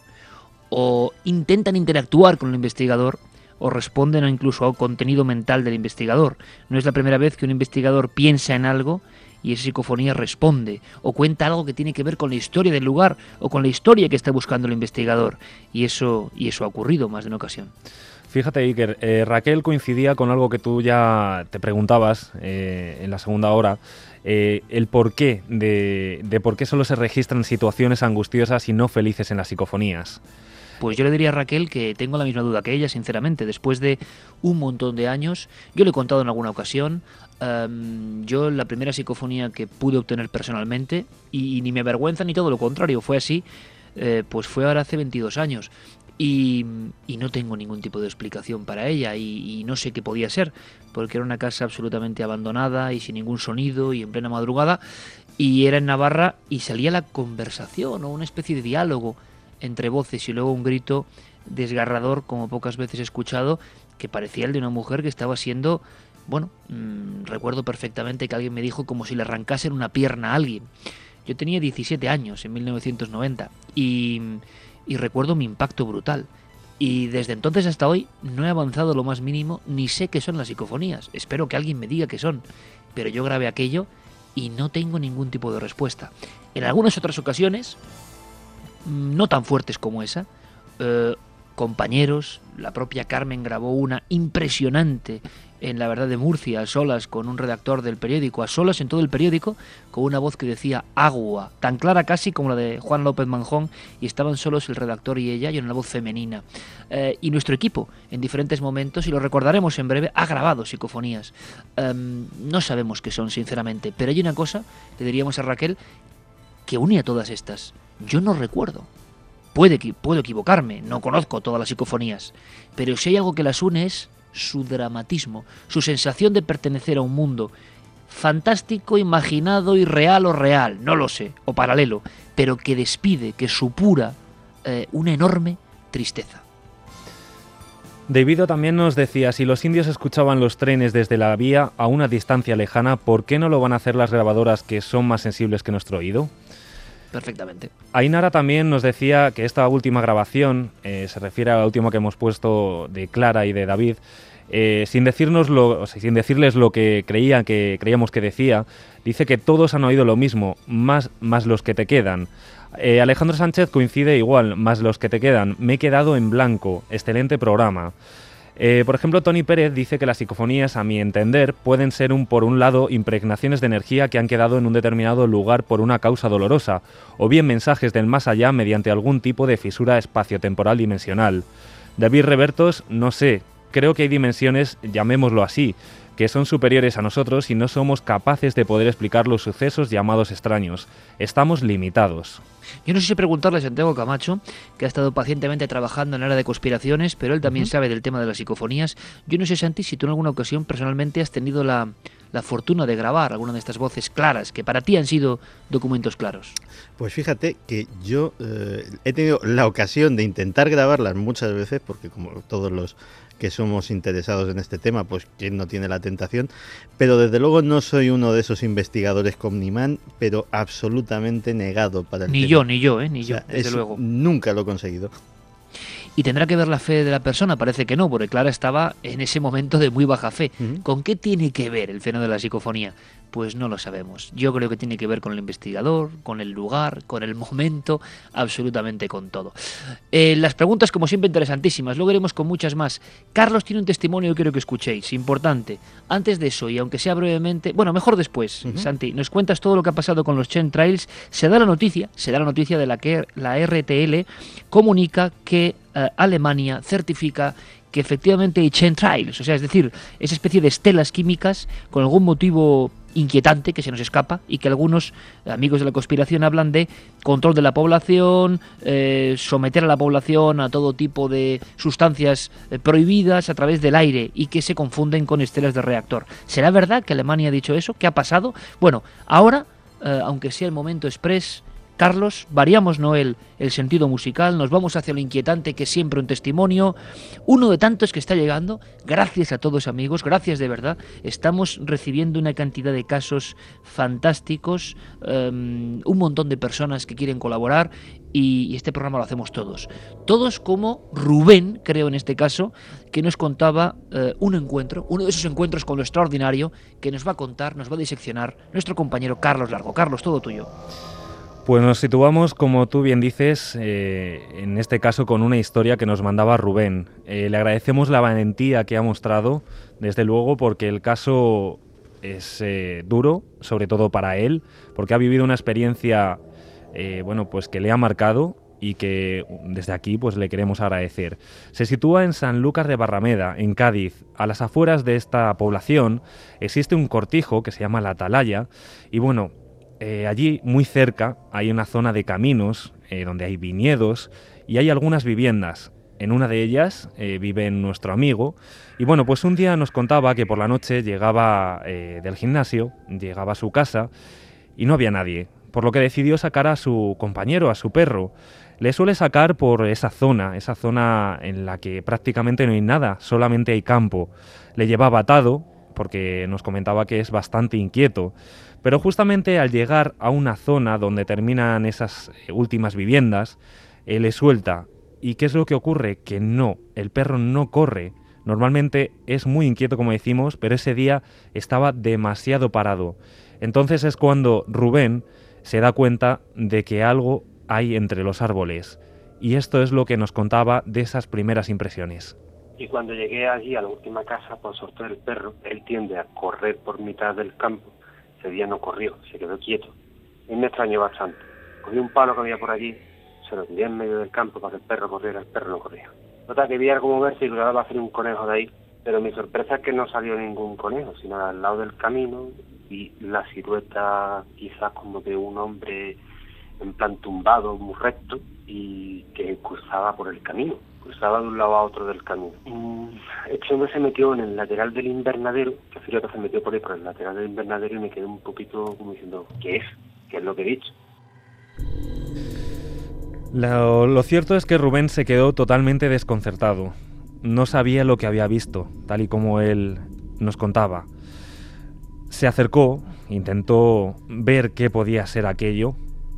o intentan interactuar con el investigador o responden incluso al contenido mental del investigador. No es la primera vez que un investigador piensa en algo y esa psicofonía responde o cuenta algo que tiene que ver con la historia del lugar o con la historia que está buscando el investigador. Y eso, y eso ha ocurrido más de una ocasión. Fíjate, Iker, eh, Raquel coincidía con algo que tú ya te preguntabas eh, en la segunda hora, eh, el porqué de, de por qué solo se registran situaciones angustiosas y no felices en las psicofonías. Pues yo le diría a Raquel que tengo la misma duda que ella, sinceramente. Después de un montón de años, yo le he contado en alguna ocasión, um, yo la primera psicofonía que pude obtener personalmente, y, y ni me avergüenza ni todo lo contrario, fue así, eh, pues fue ahora hace veintidós años. Y, y no tengo ningún tipo de explicación para ella y, y no sé qué podía ser, porque era una casa absolutamente abandonada y sin ningún sonido y en plena madrugada, y era en Navarra y salía la conversación o una especie de diálogo entre voces y luego un grito desgarrador como pocas veces he escuchado, que parecía el de una mujer que estaba siendo, bueno, mmm, recuerdo perfectamente que alguien me dijo como si le arrancasen una pierna a alguien. Yo tenía diecisiete años en mil novecientos noventa y... y recuerdo mi impacto brutal. Y desde entonces hasta hoy no he avanzado lo más mínimo, ni sé qué son las psicofonías. Espero que alguien me diga qué son. Pero yo grabé aquello y no tengo ningún tipo de respuesta. En algunas otras ocasiones, no tan fuertes como esa, eh, compañeros, la propia Carmen grabó una impresionante en La Verdad de Murcia, a solas con un redactor del periódico, a solas en todo el periódico, con una voz que decía agua, tan clara casi como la de Juan López Manjón, y estaban solos el redactor y ella, y en una voz femenina. Eh, y nuestro equipo, en diferentes momentos, y lo recordaremos en breve, ha grabado psicofonías. Eh, no sabemos qué son, sinceramente, pero hay una cosa, le diríamos a Raquel, que une a todas estas. Yo no recuerdo. Puede, puedo equivocarme, no conozco todas las psicofonías, pero si hay algo que las une es su dramatismo, su sensación de pertenecer a un mundo fantástico, imaginado, irreal o real, no lo sé, o paralelo, pero que despide, que supura eh, una enorme tristeza. Davido también nos decía, si los indios escuchaban los trenes desde la vía a una distancia lejana, ¿por qué no lo van a hacer las grabadoras que son más sensibles que nuestro oído? Perfectamente. Ainara también nos decía que esta última grabación, eh, se refiere a la última que hemos puesto de Clara y de David, eh, sin decirnos lo, o sea, sin decirles lo que creía que creíamos que decía, dice que todos han oído lo mismo, más, más los que te quedan. Eh, Alejandro Sánchez coincide igual, más los que te quedan. Me he quedado en blanco. Excelente programa. Eh, por ejemplo, Tony Pérez dice que las psicofonías, a mi entender, pueden ser, un por un lado, impregnaciones de energía que han quedado en un determinado lugar por una causa dolorosa, o bien mensajes del más allá mediante algún tipo de fisura espaciotemporal dimensional. David Revertos, no sé, creo que hay dimensiones, llamémoslo así, que son superiores a nosotros y no somos capaces de poder explicar los sucesos llamados extraños. Estamos limitados. Yo no sé si preguntarle a Santiago Camacho, que ha estado pacientemente trabajando en el área de conspiraciones, pero él también uh-huh. sabe del tema de las psicofonías. Yo no sé, Santi, si tú en alguna ocasión personalmente has tenido la, la fortuna de grabar alguna de estas voces claras, que para ti han sido documentos claros. Pues fíjate que yo eh, he tenido la ocasión de intentar grabarlas muchas veces, porque como todos los que somos interesados en este tema, pues quién no tiene la tentación, pero desde luego no soy uno de esos investigadores Comniman, pero absolutamente negado para el ni tema. yo, ni yo, ¿eh? ni o sea, yo, desde es, luego. Nunca lo he conseguido. ¿Y tendrá que ver la fe de la persona? Parece que no, porque Clara estaba en ese momento de muy baja fe. Uh-huh. ¿Con qué tiene que ver el fenómeno de la psicofonía? Pues no lo sabemos. Yo creo que tiene que ver con el investigador, con el lugar, con el momento, absolutamente con todo. Eh, las preguntas, como siempre, interesantísimas. Luego iremos con muchas más. Carlos tiene un testimonio que quiero que escuchéis, importante. Antes de eso, y aunque sea brevemente, bueno, mejor después, uh-huh. Santi, nos cuentas todo lo que ha pasado con los chemtrails. Se da la noticia, se da la noticia de la que la R T L comunica que eh, Alemania certifica que efectivamente hay chemtrails, o sea, es decir, esa especie de estelas químicas con algún motivo inquietante que se nos escapa y que algunos amigos de la conspiración hablan de control de la población, eh, someter a la población a todo tipo de sustancias eh, prohibidas a través del aire y que se confunden con estelas de reactor. ¿Será verdad que Alemania ha dicho eso? ¿Qué ha pasado? Bueno, ahora, eh, aunque sea el momento express, Carlos, variamos, ¿no?, el, el sentido musical, nos vamos hacia lo inquietante, que es siempre un testimonio, uno de tantos que está llegando. Gracias a todos, amigos, gracias de verdad. Estamos recibiendo una cantidad de casos fantásticos, um, un montón de personas que quieren colaborar, y, y este programa lo hacemos todos. Todos como Rubén, creo en este caso, que nos contaba uh, un encuentro, uno de esos encuentros con lo extraordinario, que nos va a contar, nos va a diseccionar nuestro compañero Carlos Largo. Carlos, todo tuyo. Pues nos situamos, como tú bien dices, eh, en este caso con una historia que nos mandaba Rubén. Eh, le agradecemos la valentía que ha mostrado, desde luego, porque el caso es eh, duro, sobre todo para él, porque ha vivido una experiencia eh, bueno, pues que le ha marcado y que desde aquí pues le queremos agradecer. Se sitúa en Sanlúcar de Barrameda, en Cádiz. A las afueras de esta población existe un cortijo que se llama La Atalaya, y bueno, Eh, allí, muy cerca, hay una zona de caminos eh, donde hay viñedos y hay algunas viviendas. En una de ellas eh, vive nuestro amigo y bueno, pues un día nos contaba que por la noche llegaba eh, del gimnasio, llegaba a su casa y no había nadie, por lo que decidió sacar a su compañero, a su perro. Le suele sacar por esa zona, esa zona en la que prácticamente no hay nada, solamente hay campo. Le llevaba atado, porque nos comentaba que es bastante inquieto. Pero justamente al llegar a una zona donde terminan esas últimas viviendas, eh, le suelta. ¿Y qué es lo que ocurre? Que no, el perro no corre. Normalmente es muy inquieto, como decimos, pero ese día estaba demasiado parado. Entonces es cuando Rubén se da cuenta de que algo hay entre los árboles. Y esto es lo que nos contaba de esas primeras impresiones. Y cuando llegué allí a la última casa, por soltar el perro, él tiende a correr por mitad del campo. Ese día no corrió, se quedó quieto. Y me extrañó bastante. Cogí un palo que había por allí, se lo tiré en medio del campo para que el perro corriera, el perro no corría. Nota que vi algo moverse y lograba hacer un conejo de ahí, pero mi sorpresa es que no salió ningún conejo, sino al lado del camino y la silueta quizás como de un hombre en plan tumbado, muy recto, y que cruzaba por el camino. Cruzaba de un lado a otro del camino. Este hombre se metió en el lateral del invernadero, que fíjate que se metió por ahí, por el lateral del invernadero, y me quedé un poquito como diciendo, ¿qué es? ¿Qué es lo que he dicho? Lo, lo cierto es que Rubén se quedó totalmente desconcertado. No sabía lo que había visto, tal y como él nos contaba. Se acercó, intentó ver qué podía ser aquello,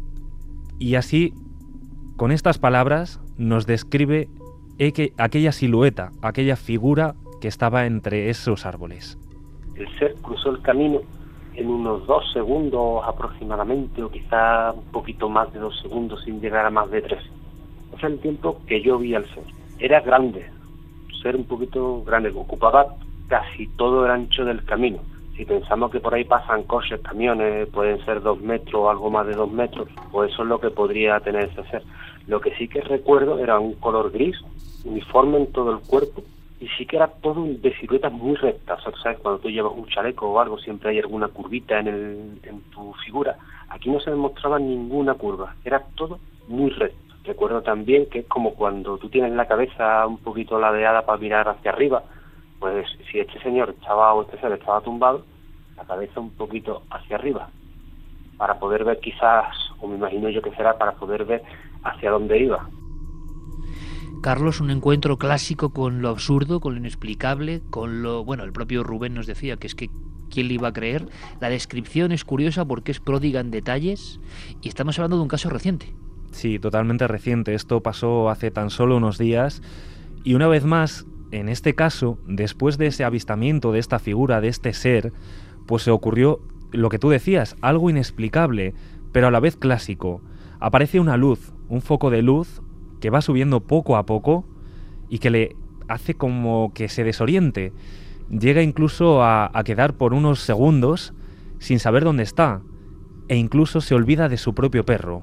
y así, con estas palabras, nos describe aquella silueta, aquella figura que estaba entre esos árboles. El ser cruzó el camino en unos dos segundos aproximadamente, o quizá un poquito más de dos segundos, sin llegar a más de tres. O sea, el tiempo que yo vi al ser. Era grande, un ser un poquito grande, que ocupaba casi todo el ancho del camino. Si pensamos que por ahí pasan coches, camiones, pueden ser dos metros o algo más de dos metros, pues eso es lo que podría tener ese ser. Lo que sí que recuerdo era un color gris, uniforme en todo el cuerpo, y sí que era todo de siluetas muy rectas. O sea, ¿sabes? Cuando tú llevas un chaleco o algo, siempre hay alguna curvita en, el, en tu figura. Aquí no se demostraba ninguna curva, era todo muy recto. Recuerdo también que es como cuando tú tienes la cabeza un poquito ladeada para mirar hacia arriba, pues si este señor estaba o este ser estaba tumbado, la cabeza un poquito hacia arriba, para poder ver quizás, o me imagino yo que será, para poder ver hacia dónde iba. Carlos, un encuentro clásico con lo absurdo, con lo inexplicable, con lo... Bueno, el propio Rubén nos decía que es que ¿quién le iba a creer? La descripción es curiosa porque es pródiga en detalles y estamos hablando de un caso reciente. Sí, totalmente reciente. Esto pasó hace tan solo unos días y una vez más, en este caso, después de ese avistamiento de esta figura, de este ser, pues se ocurrió lo que tú decías, algo inexplicable, pero a la vez clásico. Aparece una luz, un foco de luz que va subiendo poco a poco y que le hace como que se desoriente. Llega incluso a, a quedar por unos segundos sin saber dónde está e incluso se olvida de su propio perro.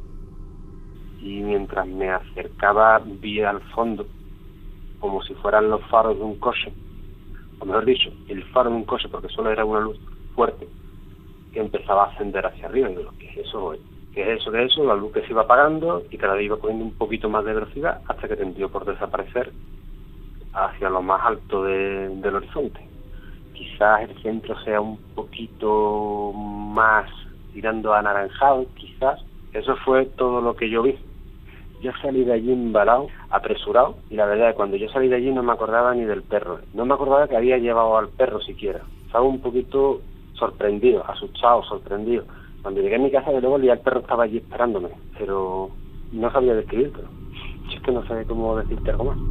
Y mientras me acercaba vi al fondo como si fueran los faros de un coche, o mejor dicho, el faro de un coche, porque solo era una luz fuerte que empezaba a ascender hacia arriba. Y digo, ¿qué es eso? ¿Qué es eso? ¿Qué es eso? La luz que se iba apagando y cada vez iba cogiendo un poquito más de velocidad hasta que tendió por desaparecer hacia lo más alto de, del horizonte. Quizás el centro sea un poquito más tirando a anaranjado, quizás, Eso fue todo lo que yo vi. Yo salí de allí embalado, apresurado, y la verdad es que cuando yo salí de allí no me acordaba ni del perro. No me acordaba que había llevado al perro siquiera. Estaba un poquito sorprendido, asustado, sorprendido. Cuando llegué a mi casa, de luego ya el perro estaba allí esperándome, pero no sabía describirlo. Yo es que no sé cómo decirte algo más.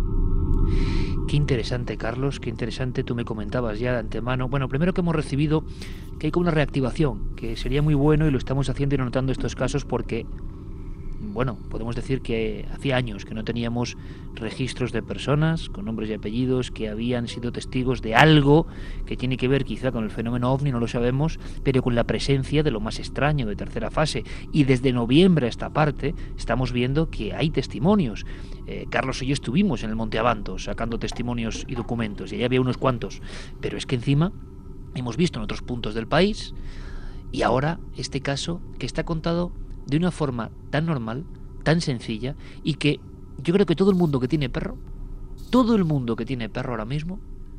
Qué interesante, Carlos, qué interesante. Tú me comentabas ya de antemano. Bueno, primero que hemos recibido que hay como una reactivación, que sería muy bueno y lo estamos haciendo y notando estos casos porque, bueno, podemos decir que hacía años que no teníamos registros de personas con nombres y apellidos que habían sido testigos de algo que tiene que ver quizá con el fenómeno ovni, no lo sabemos, pero con la presencia de lo más extraño de tercera fase. Y desde noviembre a esta parte estamos viendo que hay testimonios. Eh, Carlos y yo estuvimos en el Monte Abanto sacando testimonios y documentos, y allá había unos cuantos, pero es que encima hemos visto en otros puntos del país, y ahora este caso que está contado de una forma tan normal, tan sencilla, y que yo creo que todo el mundo que tiene perro, todo el mundo que tiene perro ahora mismo,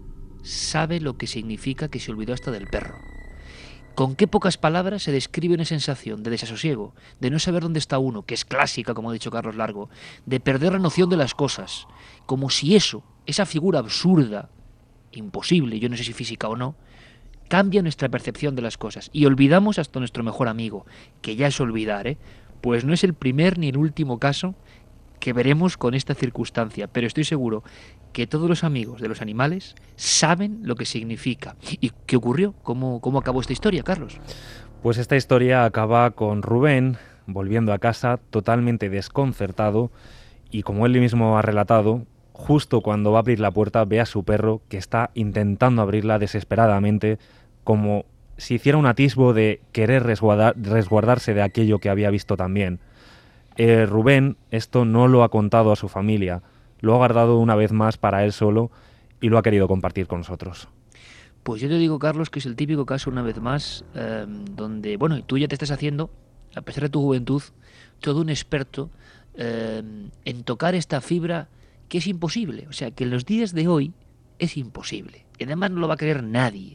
sabe lo que significa que se olvidó hasta del perro. Con qué pocas palabras se describe una sensación de desasosiego, de no saber dónde está uno, que es clásica, como ha dicho Carlos Largo, de perder la noción de las cosas, como si eso, esa figura absurda, imposible, yo no sé si física o no, cambia nuestra percepción de las cosas y olvidamos hasta nuestro mejor amigo, que ya es olvidar, ¿eh? Pues no es el primer ni el último caso que veremos con esta circunstancia, pero estoy seguro que todos los amigos de los animales saben lo que significa. ¿Y qué ocurrió? ¿Cómo, cómo acabó esta historia, Carlos? Pues esta historia acaba con Rubén volviendo a casa totalmente desconcertado y, como él mismo ha relatado, justo cuando va a abrir la puerta ve a su perro que está intentando abrirla desesperadamente, como si hiciera un atisbo de querer resguardar, resguardarse de aquello que había visto también. Eh, Rubén esto no lo ha contado a su familia, lo ha guardado una vez más para él solo y lo ha querido compartir con nosotros. Pues yo te digo, Carlos, que es el típico caso, una vez más, eh, donde, bueno, tú ya te estás haciendo, a pesar de tu juventud, todo un experto eh, en tocar esta fibra que es imposible. O sea, que en los días de hoy es imposible. Y además no lo va a creer nadie.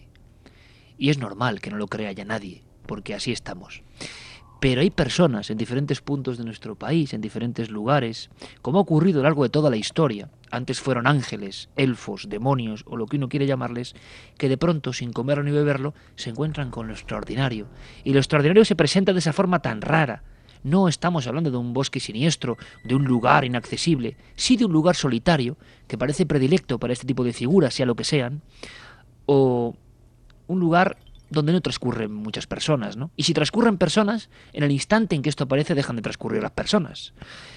Y es normal que no lo crea ya nadie, porque así estamos. Pero hay personas en diferentes puntos de nuestro país, en diferentes lugares, como ha ocurrido a lo largo de toda la historia. Antes fueron ángeles, elfos, demonios, o lo que uno quiere llamarles, que de pronto, sin comerlo ni beberlo, se encuentran con lo extraordinario. Y lo extraordinario se presenta de esa forma tan rara. No estamos hablando de un bosque siniestro, de un lugar inaccesible, sí de un lugar solitario, que parece predilecto para este tipo de figuras, sea lo que sean, o un lugar donde no transcurren muchas personas, ¿no? Y si transcurren personas, en el instante en que esto aparece dejan de transcurrir las personas.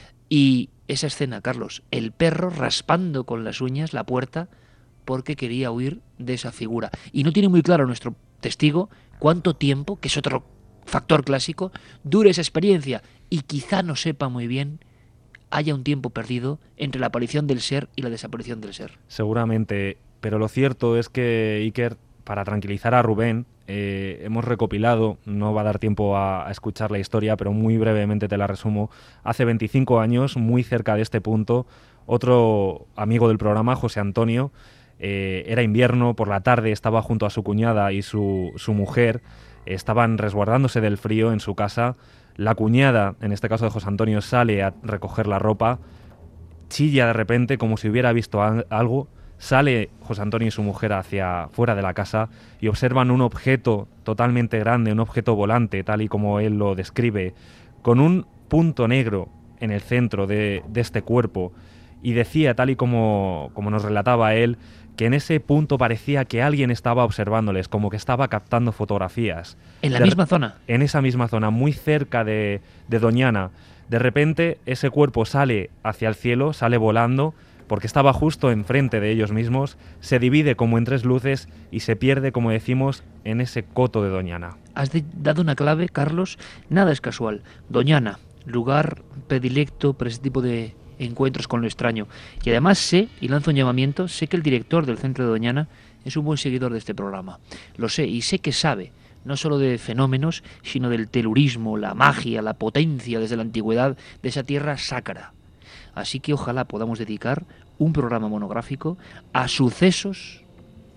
Y esa escena, Carlos, el perro raspando con las uñas la puerta porque quería huir de esa figura. Y no tiene muy claro nuestro testigo cuánto tiempo, que es otro factor clásico, dure esa experiencia. Y quizá no sepa muy bien, haya un tiempo perdido entre la aparición del ser y la desaparición del ser. Seguramente, pero lo cierto es que Iker, para tranquilizar a Rubén, eh, hemos recopilado, no va a dar tiempo a, a escuchar la historia, pero muy brevemente te la resumo. Hace veinticinco años, muy cerca de este punto, otro amigo del programa, José Antonio, eh, era invierno, por la tarde estaba junto a su cuñada y su, su mujer, estaban resguardándose del frío en su casa. La cuñada, en este caso de José Antonio, sale a recoger la ropa, chilla de repente como si hubiera visto a- algo. Sale José Antonio y su mujer hacia fuera de la casa y observan un objeto totalmente grande, un objeto volante, tal y como él lo describe, con un punto negro en el centro de, de este cuerpo. Y decía, tal y como, como nos relataba él, que en ese punto parecía que alguien estaba observándoles, como que estaba captando fotografías. ¿En la De- misma zona? En esa misma zona, muy cerca de, de Doñana. De repente ese cuerpo sale hacia el cielo, sale volando, porque estaba justo enfrente de ellos mismos, se divide como en tres luces y se pierde, como decimos, en ese coto de Doñana. Has de- dado una clave, Carlos, nada es casual. Doñana, lugar predilecto para ese tipo de encuentros con lo extraño. Y además sé, y lanzo un llamamiento, sé que el director del centro de Doñana es un buen seguidor de este programa. Lo sé, y sé que sabe, no solo de fenómenos, sino del telurismo, la magia, la potencia desde la antigüedad de esa tierra sacra. Así que ojalá podamos dedicar un programa monográfico a sucesos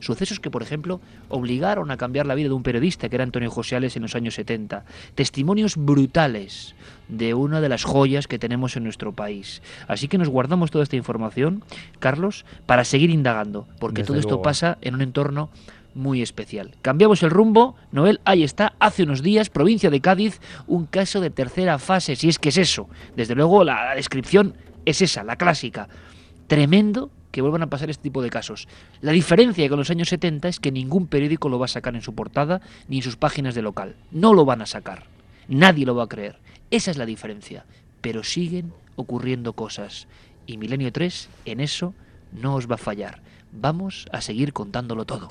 Sucesos que, por ejemplo, obligaron a cambiar la vida de un periodista que era Antonio Josales en los años setenta. Testimonios brutales de una de las joyas que tenemos en nuestro país. Así que nos guardamos toda esta información, Carlos, para seguir indagando, porque Desde todo esto luego. pasa en un entorno muy especial. Cambiamos el rumbo, Noel, ahí está, hace unos días, provincia de Cádiz, un caso de tercera fase, si es que es eso. Desde luego la, la descripción es esa, la clásica. Tremendo que vuelvan a pasar este tipo de casos. La diferencia con los años setenta es que ningún periódico lo va a sacar en su portada ni en sus páginas de local. No lo van a sacar. Nadie lo va a creer. Esa es la diferencia. Pero siguen ocurriendo cosas. Y Milenio tres en eso no os va a fallar. Vamos a seguir contándolo todo.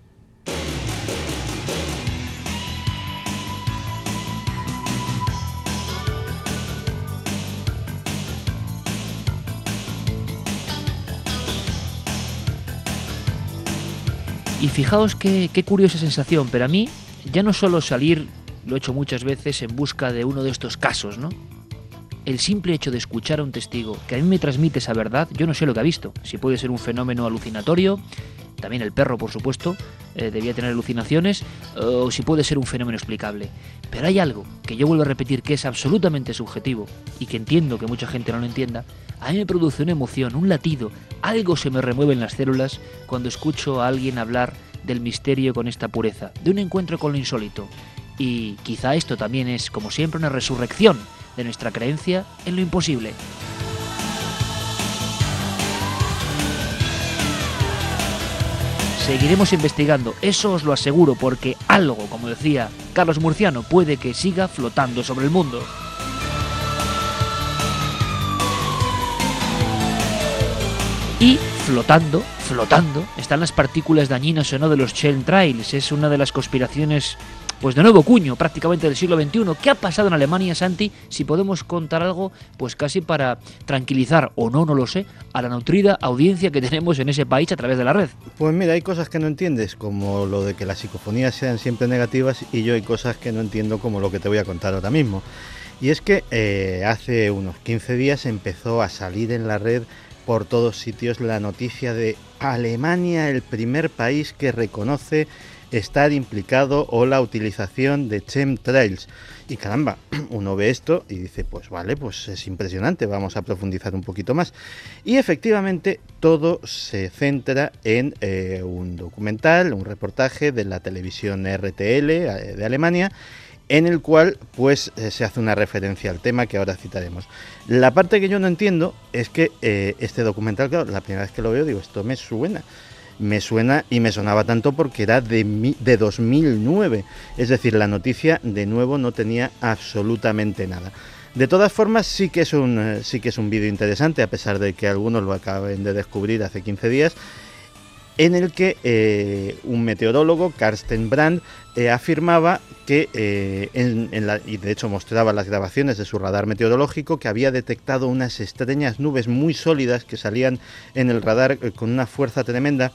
Y fijaos qué, qué curiosa sensación, pero a mí ya no solo salir, lo he hecho muchas veces, en busca de uno de estos casos, ¿no? El simple hecho de escuchar a un testigo que a mí me transmite esa verdad, yo no sé lo que ha visto, si puede ser un fenómeno alucinatorio, también el perro, por supuesto, eh, debía tener alucinaciones, o si puede ser un fenómeno explicable. Pero hay algo que yo vuelvo a repetir que es absolutamente subjetivo y que entiendo que mucha gente no lo entienda. A mí me produce una emoción, un latido, algo se me remueve en las células cuando escucho a alguien hablar del misterio con esta pureza, de un encuentro con lo insólito. Y quizá esto también es, como siempre, una resurrección de nuestra creencia en lo imposible. Seguiremos investigando, eso os lo aseguro, porque algo, como decía Carlos Murciano, puede que siga flotando sobre el mundo. Y flotando, flotando, están las partículas dañinas o no de los chemtrails. Es una de las conspiraciones, pues de nuevo cuño, prácticamente del siglo veintiuno. ¿Qué ha pasado en Alemania, Santi? Si podemos contar algo, pues casi para tranquilizar, o no, no lo sé, a la nutrida audiencia que tenemos en ese país a través de la red. Pues mira, hay cosas que no entiendes, como lo de que las psicofonías sean siempre negativas, y yo hay cosas que no entiendo, como lo que te voy a contar ahora mismo. Y es que eh, hace unos quince días empezó a salir en la red por todos sitios la noticia de Alemania, el primer país que reconoce estar implicado o la utilización de chemtrails. Y caramba, uno ve esto y dice, pues vale, pues es impresionante, vamos a profundizar un poquito más. Y efectivamente todo se centra en eh, un documental, un reportaje de la televisión R T L eh, de Alemania, en el cual pues eh, se hace una referencia al tema que ahora citaremos. La parte que yo no entiendo es que eh, este documental, claro, la primera vez que lo veo digo, esto me suena. Me suena y me sonaba tanto porque era de, mi, de dos mil nueve. Es decir, la noticia de nuevo no tenía absolutamente nada. De todas formas, sí que es un, sí que es un vídeo interesante, a pesar de que algunos lo acaben de descubrir hace quince días, en el que eh, un meteorólogo, Carsten Brand, eh, afirmaba que, eh, en, en la, y de hecho mostraba las grabaciones de su radar meteorológico, que había detectado unas extrañas nubes muy sólidas que salían en el radar eh, con una fuerza tremenda,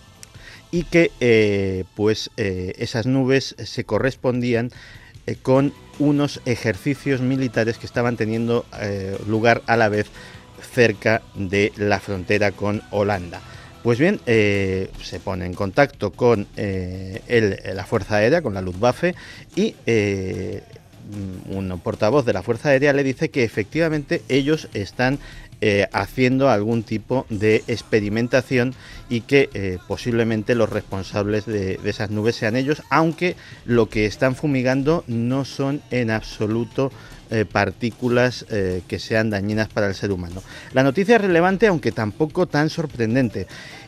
y que eh, pues eh, esas nubes se correspondían eh, con unos ejercicios militares que estaban teniendo eh, lugar a la vez cerca de la frontera con Holanda. Pues bien, eh, se pone en contacto con eh, el, la Fuerza Aérea, con la Luftwaffe, y eh, un portavoz de la Fuerza Aérea le dice que efectivamente ellos están eh, haciendo algún tipo de experimentación y que eh, posiblemente los responsables de, de esas nubes sean ellos, aunque lo que están fumigando no son en absoluto Eh, partículas eh, que sean dañinas para el ser humano. La noticia es relevante, aunque tampoco tan sorprendente.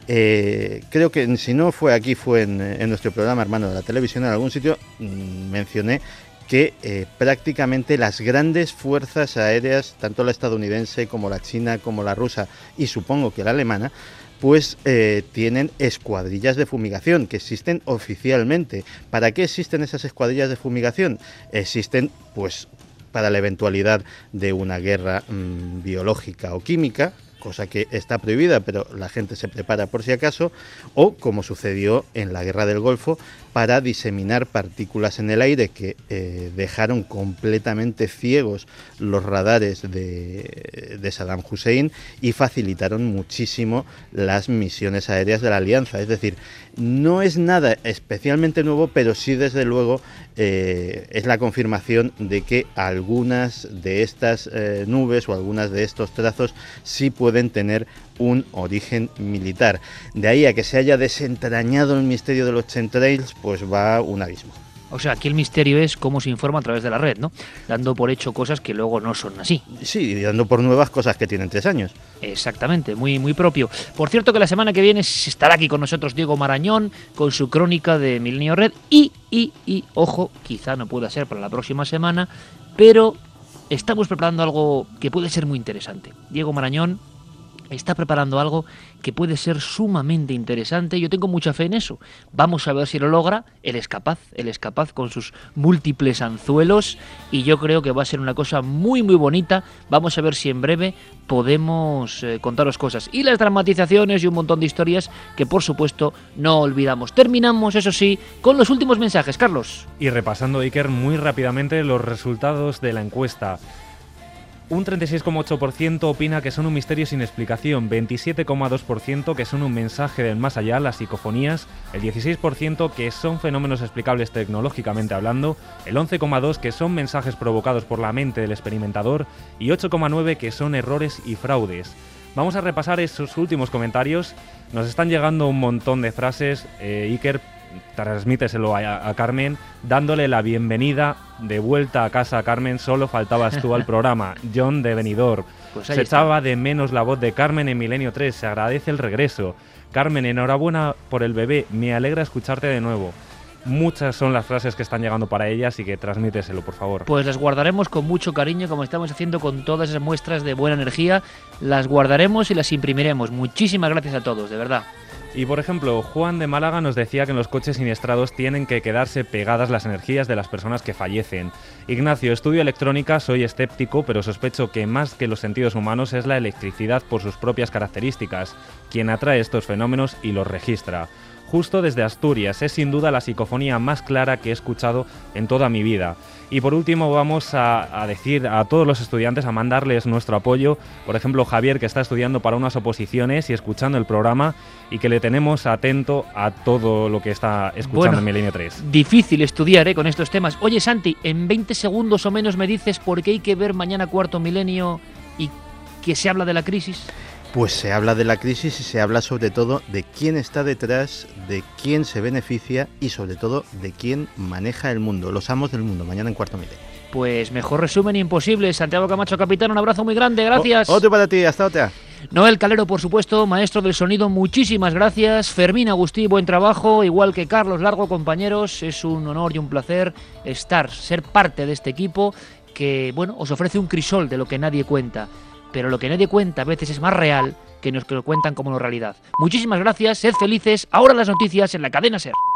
Eh, creo que si no fue aquí, fue en, en nuestro programa hermano de la televisión, en algún sitio mmm, mencioné que eh, prácticamente las grandes fuerzas aéreas, tanto la estadounidense como la china, como la rusa y supongo que la alemana, pues eh, tienen escuadrillas de fumigación que existen oficialmente. ¿Para qué existen esas escuadrillas de fumigación? Existen, pues, para la eventualidad de una guerra mmm, biológica o química, cosa que está prohibida, pero la gente se prepara por si acaso, o como sucedió en la Guerra del Golfo, para diseminar partículas en el aire que eh, dejaron completamente ciegos los radares de, de Saddam Hussein y facilitaron muchísimo las misiones aéreas de la Alianza. Es decir, no es nada especialmente nuevo, pero sí desde luego eh, es la confirmación de que algunas de estas eh, nubes o algunas de estos trazos sí pueden tener un origen militar. De ahí a que se haya desentrañado el misterio de los chemtrails, pues va un abismo. O sea, aquí el misterio es cómo se informa a través de la red, ¿no? Dando por hecho cosas que luego no son así. Sí, y dando por nuevas cosas que tienen tres años. Exactamente, muy, muy propio. Por cierto que la semana que viene estará aquí con nosotros Diego Marañón con su crónica de Milenio Red y, y, y, ojo, quizá no pueda ser para la próxima semana, pero estamos preparando algo que puede ser muy interesante. Diego Marañón está preparando algo que puede ser sumamente interesante. Yo tengo mucha fe en eso. Vamos a ver si lo logra. Él es capaz, él es capaz con sus múltiples anzuelos y yo creo que va a ser una cosa muy muy bonita. Vamos a ver si en breve podemos eh, contaros cosas. Y las dramatizaciones y un montón de historias que por supuesto no olvidamos. Terminamos, eso sí, con los últimos mensajes. Carlos. Y repasando, Iker, muy rápidamente los resultados de la encuesta. Un treinta y seis coma ocho por ciento opina que son un misterio sin explicación, veintisiete coma dos por ciento que son un mensaje del más allá, las psicofonías, el dieciséis por ciento que son fenómenos explicables tecnológicamente hablando, el once coma dos por ciento que son mensajes provocados por la mente del experimentador y ocho coma nueve por ciento que son errores y fraudes. Vamos a repasar esos últimos comentarios. Nos están llegando un montón de frases. eh, Iker, transmíteselo a, a Carmen, dándole la bienvenida de vuelta a casa a Carmen. Solo faltabas tú al programa. John de Benidorm. Pues se está. Echaba de menos la voz de Carmen en Milenio tres. Se agradece el regreso. Carmen, enhorabuena por el bebé. Me alegra escucharte de nuevo. Muchas son las frases que están llegando para ella, así que transmíteselo, por favor. Pues las guardaremos con mucho cariño, como estamos haciendo con todas esas muestras de buena energía. Las guardaremos y las imprimiremos. Muchísimas gracias a todos, de verdad. Y por ejemplo, Juan de Málaga nos decía que en los coches siniestrados tienen que quedarse pegadas las energías de las personas que fallecen. Ignacio, estudio electrónica, soy escéptico, pero sospecho que más que los sentidos humanos es la electricidad por sus propias características, quien atrae estos fenómenos y los registra. Justo desde Asturias, es sin duda la psicofonía más clara que he escuchado en toda mi vida. Y por último vamos a, a decir a todos los estudiantes, a mandarles nuestro apoyo. Por ejemplo, Javier, que está estudiando para unas oposiciones y escuchando el programa, y que le tenemos atento a todo lo que está escuchando bueno, en Milenio tres. Difícil estudiar ¿eh? con estos temas. Oye, Santi, en veinte segundos o menos me dices por qué hay que ver mañana Cuarto Milenio y que se habla de la crisis. Pues se habla de la crisis y se habla sobre todo de quién está detrás, de quién se beneficia y sobre todo de quién maneja el mundo, los amos del mundo, mañana en Cuarto Milenio. Pues mejor resumen imposible. Santiago Camacho, capitán, un abrazo muy grande, gracias. O, otro para ti, hasta otra. Noel Calero, por supuesto, maestro del sonido, muchísimas gracias. Fermín Agustí, buen trabajo, igual que Carlos Largo, compañeros. Es un honor y un placer estar, ser parte de este equipo que, bueno, os ofrece un crisol de lo que nadie cuenta. Pero lo que nadie cuenta a veces es más real que nos que lo cuentan como no realidad. Muchísimas gracias, sed felices. Ahora las noticias en la cadena SER.